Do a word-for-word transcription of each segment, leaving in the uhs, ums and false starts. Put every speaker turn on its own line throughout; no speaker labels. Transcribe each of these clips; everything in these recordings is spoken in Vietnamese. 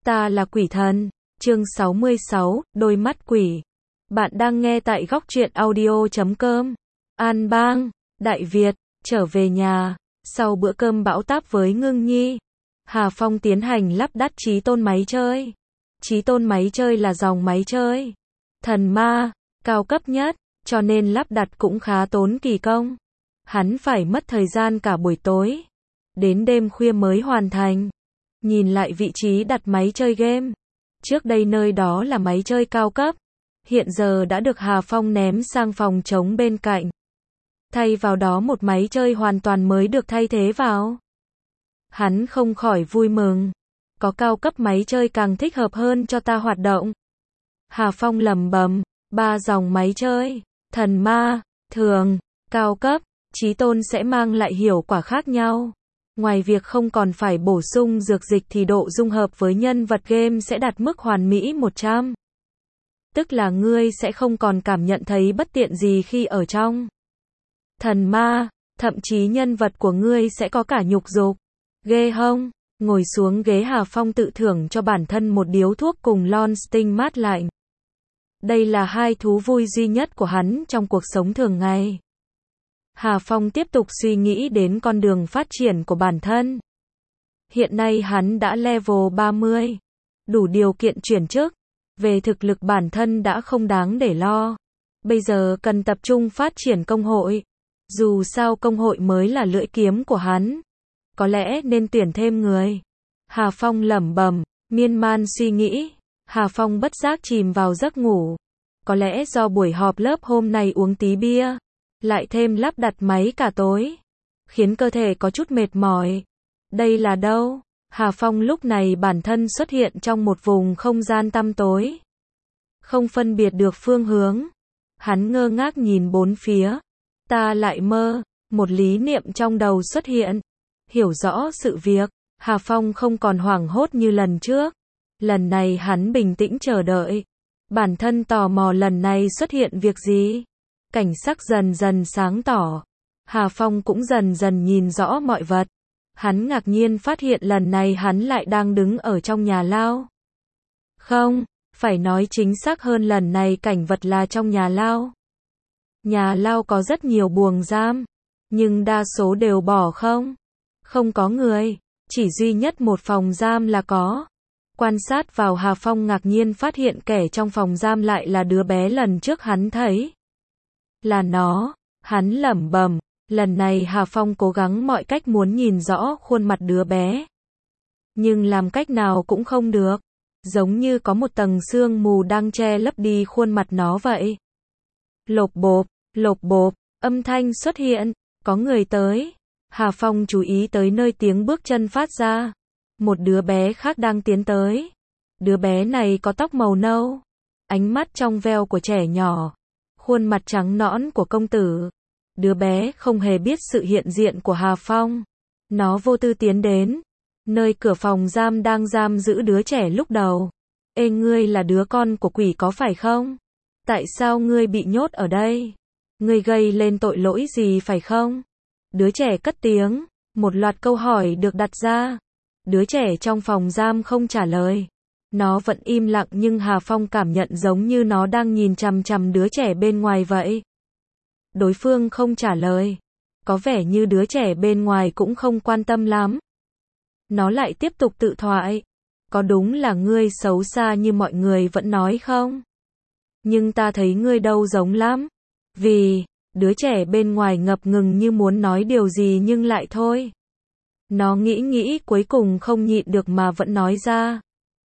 Ta là quỷ thần. Chương sáu mươi sáu, đôi mắt quỷ. Bạn đang nghe tại góc truyện audio chấm com. An Bang, Đại Việt, trở về nhà. Sau bữa cơm bão táp với Ngưng Nhi, Hà Phong tiến hành lắp đặt Chí Tôn máy chơi. Chí Tôn máy chơi là dòng máy chơi thần ma, cao cấp nhất, cho nên lắp đặt cũng khá tốn kỳ công. Hắn phải mất thời gian cả buổi tối, đến đêm khuya mới hoàn thành. Nhìn lại vị trí đặt máy chơi game, trước đây nơi đó là máy chơi cao cấp, hiện giờ đã được Hà Phong ném sang phòng trống bên cạnh. Thay vào đó một máy chơi hoàn toàn mới được thay thế vào. Hắn không khỏi vui mừng, có cao cấp máy chơi càng thích hợp hơn cho ta hoạt động. Hà Phong lẩm bẩm, ba dòng máy chơi, thần ma, thường, cao cấp, Chí Tôn sẽ mang lại hiệu quả khác nhau. Ngoài việc không còn phải bổ sung dược dịch thì độ dung hợp với nhân vật game sẽ đạt mức hoàn mỹ một trăm. Tức là ngươi sẽ không còn cảm nhận thấy bất tiện gì khi ở trong thần ma, thậm chí nhân vật của ngươi sẽ có cả nhục dục. Ghê hông? Ngồi xuống ghế Hà Phong tự thưởng cho bản thân một điếu thuốc cùng lon sting mát lạnh. Đây là hai thú vui duy nhất của hắn trong cuộc sống thường ngày. Hà Phong tiếp tục suy nghĩ đến con đường phát triển của bản thân. Hiện nay hắn đã level ba mươi, đủ điều kiện chuyển chức. Về thực lực bản thân đã không đáng để lo. Bây giờ cần tập trung phát triển công hội. Dù sao công hội mới là lưỡi kiếm của hắn. Có lẽ nên tuyển thêm người. Hà Phong lẩm bẩm, miên man suy nghĩ. Hà Phong bất giác chìm vào giấc ngủ. Có lẽ do buổi họp lớp hôm nay uống tí bia, lại thêm lắp đặt máy cả tối, khiến cơ thể có chút mệt mỏi. Đây là đâu? Hà Phong lúc này bản thân xuất hiện trong một vùng không gian tăm tối, không phân biệt được phương hướng. Hắn ngơ ngác nhìn bốn phía. Ta lại mơ. Một lý niệm trong đầu xuất hiện. Hiểu rõ sự việc, Hà Phong không còn hoảng hốt như lần trước. Lần này hắn bình tĩnh chờ đợi. Bản thân tò mò lần này xuất hiện việc gì. Cảnh sắc dần dần sáng tỏ. Hà Phong cũng dần dần nhìn rõ mọi vật. Hắn ngạc nhiên phát hiện lần này hắn lại đang đứng ở trong nhà lao. Không, phải nói chính xác hơn lần này cảnh vật là trong nhà lao. Nhà lao có rất nhiều buồng giam, nhưng đa số đều bỏ không. Không có người, chỉ duy nhất một phòng giam là có. Quan sát vào Hà Phong ngạc nhiên phát hiện kẻ trong phòng giam lại là đứa bé lần trước hắn thấy. Là nó, hắn lẩm bẩm. Lần này Hà Phong cố gắng mọi cách muốn nhìn rõ khuôn mặt đứa bé. Nhưng làm cách nào cũng không được. Giống như có một tầng sương mù đang che lấp đi khuôn mặt nó vậy. Lộp bộp, lộp bộp, âm thanh xuất hiện, có người tới. Hà Phong chú ý tới nơi tiếng bước chân phát ra. Một đứa bé khác đang tiến tới. Đứa bé này có tóc màu nâu, ánh mắt trong veo của trẻ nhỏ, khuôn mặt trắng nõn của công tử. Đứa bé không hề biết sự hiện diện của Hà Phong. Nó vô tư tiến đến nơi cửa phòng giam đang giam giữ đứa trẻ lúc đầu. Ê, ngươi là đứa con của quỷ có phải không? Tại sao ngươi bị nhốt ở đây? Ngươi gây lên tội lỗi gì phải không? Đứa trẻ cất tiếng. Một loạt câu hỏi được đặt ra. Đứa trẻ trong phòng giam không trả lời. Nó vẫn im lặng nhưng Hà Phong cảm nhận giống như nó đang nhìn chằm chằm đứa trẻ bên ngoài vậy. Đối phương không trả lời. Có vẻ như đứa trẻ bên ngoài cũng không quan tâm lắm. Nó lại tiếp tục tự thoại. Có đúng là ngươi xấu xa như mọi người vẫn nói không? Nhưng ta thấy ngươi đâu giống lắm. Vì, đứa trẻ bên ngoài ngập ngừng như muốn nói điều gì nhưng lại thôi. Nó nghĩ nghĩ cuối cùng không nhịn được mà vẫn nói ra.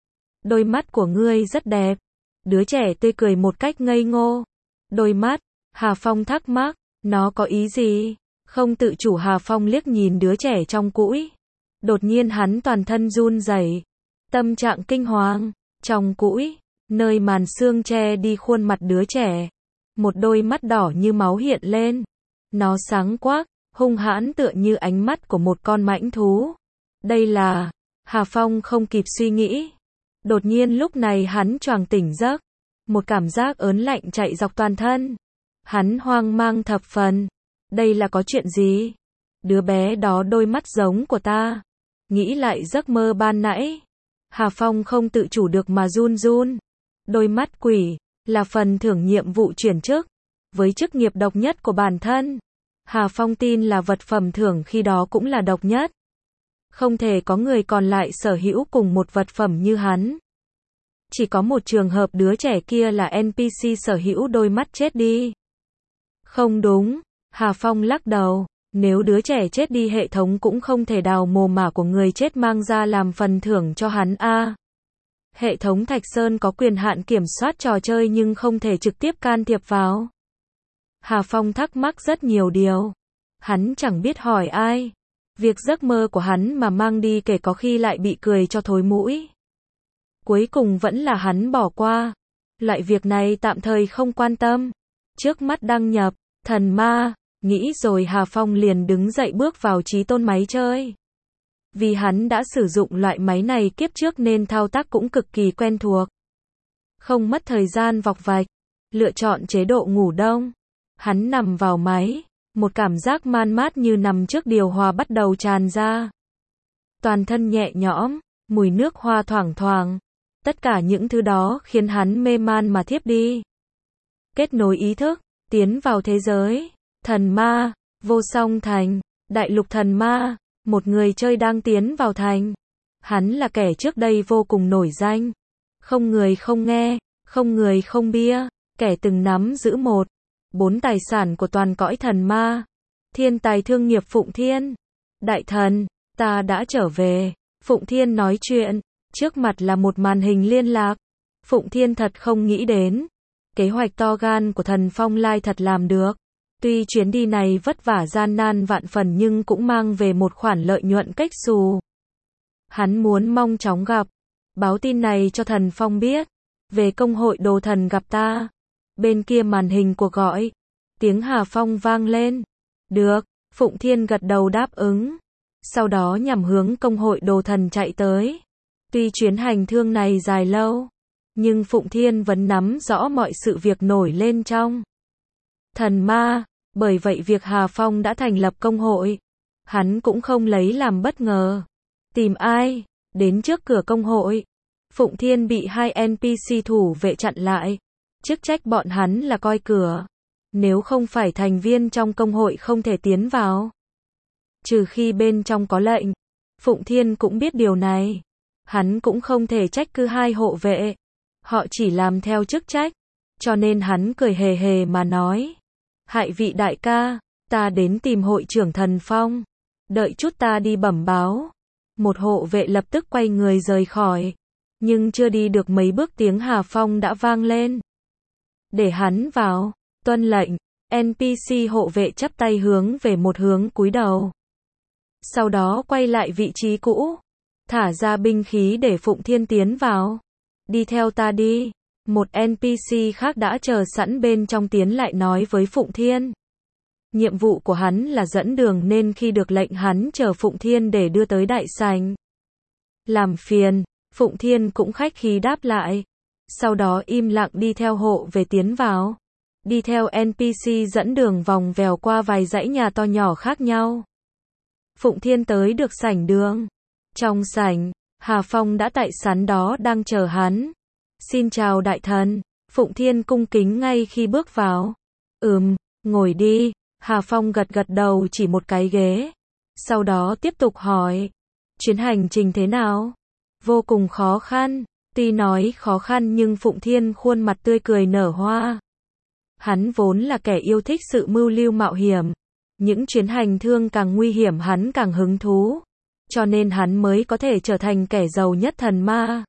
Đôi mắt của ngươi rất đẹp. Đứa trẻ tươi cười một cách ngây ngô. Đôi mắt, Hà Phong thắc mắc, nó có ý gì? Không tự chủ Hà Phong liếc nhìn đứa trẻ trong cũi. Đột nhiên hắn toàn thân run rẩy, tâm trạng kinh hoàng. Trong cũi, nơi màn sương che đi khuôn mặt đứa trẻ, một đôi mắt đỏ như máu hiện lên. Nó sáng quắc, hung hãn tựa như ánh mắt của một con mãnh thú. Đây là... Hà Phong không kịp suy nghĩ. Đột nhiên lúc này hắn choàng tỉnh giấc. Một cảm giác ớn lạnh chạy dọc toàn thân. Hắn hoang mang thập phần. Đây là có chuyện gì? Đứa bé đó đôi mắt giống của ta. Nghĩ lại giấc mơ ban nãy. Hà Phong không tự chủ được mà run run. Đôi mắt quỷ, là phần thưởng nhiệm vụ chuyển chức. Với chức nghiệp độc nhất của bản thân, Hà Phong tin là vật phẩm thưởng khi đó cũng là độc nhất. Không thể có người còn lại sở hữu cùng một vật phẩm như hắn. Chỉ có một trường hợp đứa trẻ kia là en pê xê sở hữu đôi mắt chết đi. Không đúng, Hà Phong lắc đầu, nếu đứa trẻ chết đi hệ thống cũng không thể đào mồ mả của người chết mang ra làm phần thưởng cho hắn a. Hệ thống Thạch Sơn có quyền hạn kiểm soát trò chơi nhưng không thể trực tiếp can thiệp vào. Hà Phong thắc mắc rất nhiều điều. Hắn chẳng biết hỏi ai. Việc giấc mơ của hắn mà mang đi kể có khi lại bị cười cho thối mũi. Cuối cùng vẫn là hắn bỏ qua. Loại việc này tạm thời không quan tâm. Trước mắt đăng nhập, thần ma, nghĩ rồi Hà Phong liền đứng dậy bước vào trí tôn máy chơi. Vì hắn đã sử dụng loại máy này kiếp trước nên thao tác cũng cực kỳ quen thuộc. Không mất thời gian vọc vạch, lựa chọn chế độ ngủ đông. Hắn nằm vào máy, một cảm giác man mát như nằm trước điều hòa bắt đầu tràn ra. Toàn thân nhẹ nhõm, mùi nước hoa thoảng thoảng. Tất cả những thứ đó khiến hắn mê man mà thiếp đi. Kết nối ý thức, tiến vào thế giới, thần ma, vô song thành, đại lục thần ma, một người chơi đang tiến vào thành. Hắn là kẻ trước đây vô cùng nổi danh. Không người không nghe, không người không bia, kẻ từng nắm giữ một, bốn tài sản của toàn cõi thần ma. Thiên tài thương nghiệp Phụng Thiên. Đại thần, ta đã trở về. Phụng Thiên nói chuyện. Trước mặt là một màn hình liên lạc. Phụng Thiên thật không nghĩ đến. Kế hoạch to gan của thần Phong Lai thật làm được. Tuy chuyến đi này vất vả gian nan vạn phần nhưng cũng mang về một khoản lợi nhuận cách xù. Hắn muốn mong chóng gặp. Báo tin này cho thần Phong biết. Về công hội đồ thần gặp ta. Bên kia màn hình cuộc gọi. Tiếng Hà Phong vang lên. Được, Phụng Thiên gật đầu đáp ứng. Sau đó nhằm hướng công hội đồ thần chạy tới. Tuy chuyến hành thương này dài lâu, nhưng Phụng Thiên vẫn nắm rõ mọi sự việc nổi lên trong thần ma. Bởi vậy việc Hà Phong đã thành lập công hội, hắn cũng không lấy làm bất ngờ. Tìm ai? Đến trước cửa công hội. Phụng Thiên bị hai en pê xê thủ vệ chặn lại. Chức trách bọn hắn là coi cửa. Nếu không phải thành viên trong công hội không thể tiến vào. Trừ khi bên trong có lệnh. Phụng Thiên cũng biết điều này. Hắn cũng không thể trách cứ hai hộ vệ. Họ chỉ làm theo chức trách. Cho nên hắn cười hề hề mà nói. Hại vị đại ca, ta đến tìm hội trưởng thần Phong. Đợi chút ta đi bẩm báo. Một hộ vệ lập tức quay người rời khỏi. Nhưng chưa đi được mấy bước tiếng Hà Phong đã vang lên. Để hắn vào, tuân lệnh. en pê xê hộ vệ chắp tay hướng về một hướng cúi đầu. Sau đó quay lại vị trí cũ. Thả ra binh khí để Phụng Thiên tiến vào. Đi theo ta đi. Một en pê xê khác đã chờ sẵn bên trong tiến lại nói với Phụng Thiên. Nhiệm vụ của hắn là dẫn đường nên khi được lệnh hắn chờ Phụng Thiên để đưa tới đại sảnh. Làm phiền, Phụng Thiên cũng khách khí đáp lại. Sau đó im lặng đi theo hộ về tiến vào. Đi theo en pê xê dẫn đường vòng vèo qua vài dãy nhà to nhỏ khác nhau. Phụng Thiên tới được sảnh đường. Trong sảnh, Hà Phong đã tại sắn đó đang chờ hắn. Xin chào đại thần. Phụng Thiên cung kính ngay khi bước vào. Ừm, ngồi đi. Hà Phong gật gật đầu chỉ một cái ghế. Sau đó tiếp tục hỏi. Chuyến hành trình thế nào? Vô cùng khó khăn. Tuy nói khó khăn nhưng Phụng Thiên khuôn mặt tươi cười nở hoa. Hắn vốn là kẻ yêu thích sự mưu lưu mạo hiểm. Những chuyến hành thương càng nguy hiểm hắn càng hứng thú. Cho nên hắn mới có thể trở thành kẻ giàu nhất thần ma.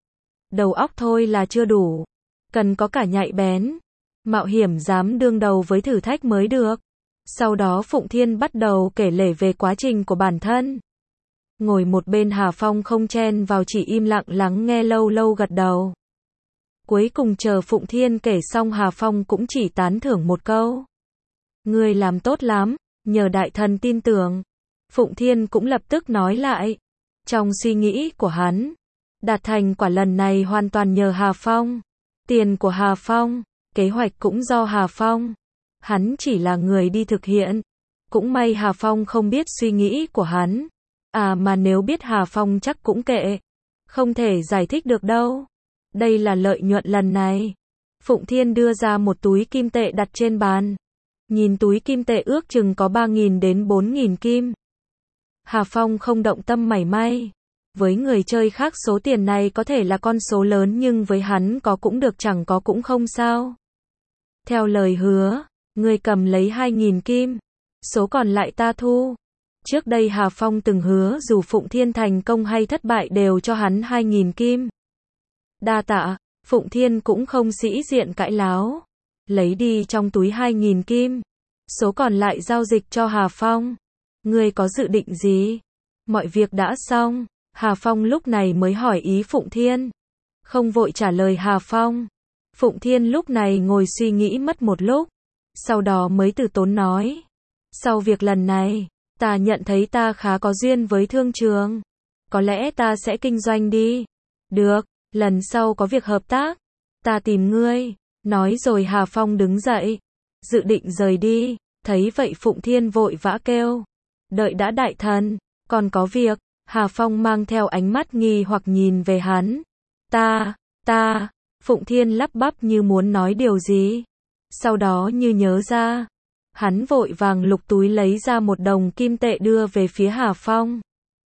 Đầu óc thôi là chưa đủ. Cần có cả nhạy bén. Mạo hiểm dám đương đầu với thử thách mới được. Sau đó Phụng Thiên bắt đầu kể lể về quá trình của bản thân. Ngồi một bên Hà Phong không chen vào chỉ im lặng lắng nghe lâu lâu gật đầu. Cuối cùng chờ Phụng Thiên kể xong Hà Phong cũng chỉ tán thưởng một câu. Ngươi làm tốt lắm, nhờ đại thần tin tưởng. Phụng Thiên cũng lập tức nói lại. Trong suy nghĩ của hắn, đạt thành quả lần này hoàn toàn nhờ Hà Phong. Tiền của Hà Phong, kế hoạch cũng do Hà Phong. Hắn chỉ là người đi thực hiện. Cũng may Hà Phong không biết suy nghĩ của hắn. À mà nếu biết Hà Phong chắc cũng kệ. Không thể giải thích được đâu. Đây là lợi nhuận lần này. Phụng Thiên đưa ra một túi kim tệ đặt trên bàn. Nhìn túi kim tệ ước chừng có ba nghìn đến bốn nghìn kim. Hà Phong không động tâm mảy may. Với người chơi khác số tiền này có thể là con số lớn nhưng với hắn có cũng được chẳng có cũng không sao. Theo lời hứa, ngươi cầm lấy hai nghìn kim. Số còn lại ta thu. Trước đây Hà Phong từng hứa dù Phụng Thiên thành công hay thất bại đều cho hắn hai nghìn kim. Đa tạ, Phụng Thiên cũng không sĩ diện cãi láo. Lấy đi trong túi hai nghìn kim. Số còn lại giao dịch cho Hà Phong. Ngươi có dự định gì? Mọi việc đã xong. Hà Phong lúc này mới hỏi ý Phụng Thiên. Không vội trả lời Hà Phong. Phụng Thiên lúc này ngồi suy nghĩ mất một lúc. Sau đó mới từ tốn nói. Sau việc lần này, ta nhận thấy ta khá có duyên với thương trường. Có lẽ ta sẽ kinh doanh đi. Được, lần sau có việc hợp tác, ta tìm ngươi. Nói rồi Hà Phong đứng dậy. Dự định rời đi. Thấy vậy Phụng Thiên vội vã kêu. Đợi đã đại thần, còn có việc. Hà Phong mang theo ánh mắt nghi hoặc nhìn về hắn. Ta, ta, Phụng Thiên lắp bắp như muốn nói điều gì. Sau đó như nhớ ra. Hắn vội vàng lục túi lấy ra một đồng kim tệ đưa về phía Hà Phong.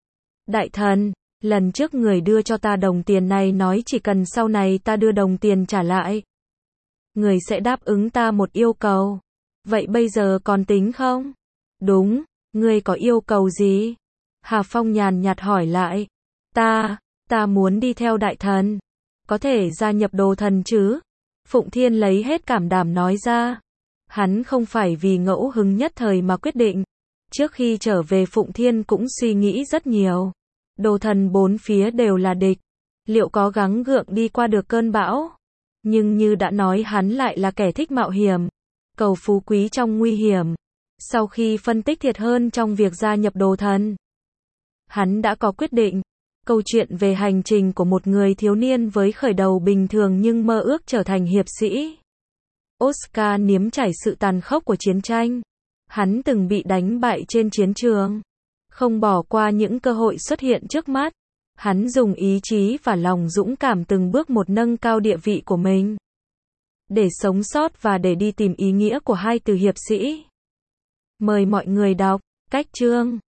Đại thần, lần trước người đưa cho ta đồng tiền này nói chỉ cần sau này ta đưa đồng tiền trả lại. Người sẽ đáp ứng ta một yêu cầu. Vậy bây giờ còn tính không? Đúng, ngươi có yêu cầu gì? Hà Phong nhàn nhạt hỏi lại. Ta, ta muốn đi theo đại thần. Có thể gia nhập đồ thần chứ? Phụng Thiên lấy hết cảm đảm nói ra. Hắn không phải vì ngẫu hứng nhất thời mà quyết định. Trước khi trở về Phụng Thiên cũng suy nghĩ rất nhiều. Đồ thần bốn phía đều là địch. Liệu có gắng gượng đi qua được cơn bão? Nhưng như đã nói hắn lại là kẻ thích mạo hiểm. Cầu phú quý trong nguy hiểm. Sau khi phân tích thiệt hơn trong việc gia nhập đồ thần, hắn đã có quyết định. Câu chuyện về hành trình của một người thiếu niên với khởi đầu bình thường nhưng mơ ước trở thành hiệp sĩ. Oscar nếm trải sự tàn khốc của chiến tranh. Hắn từng bị đánh bại trên chiến trường. Không bỏ qua những cơ hội xuất hiện trước mắt. Hắn dùng ý chí và lòng dũng cảm từng bước một nâng cao địa vị của mình. Để sống sót và để đi tìm ý nghĩa của hai từ hiệp sĩ. Mời mọi người đọc. Cách chương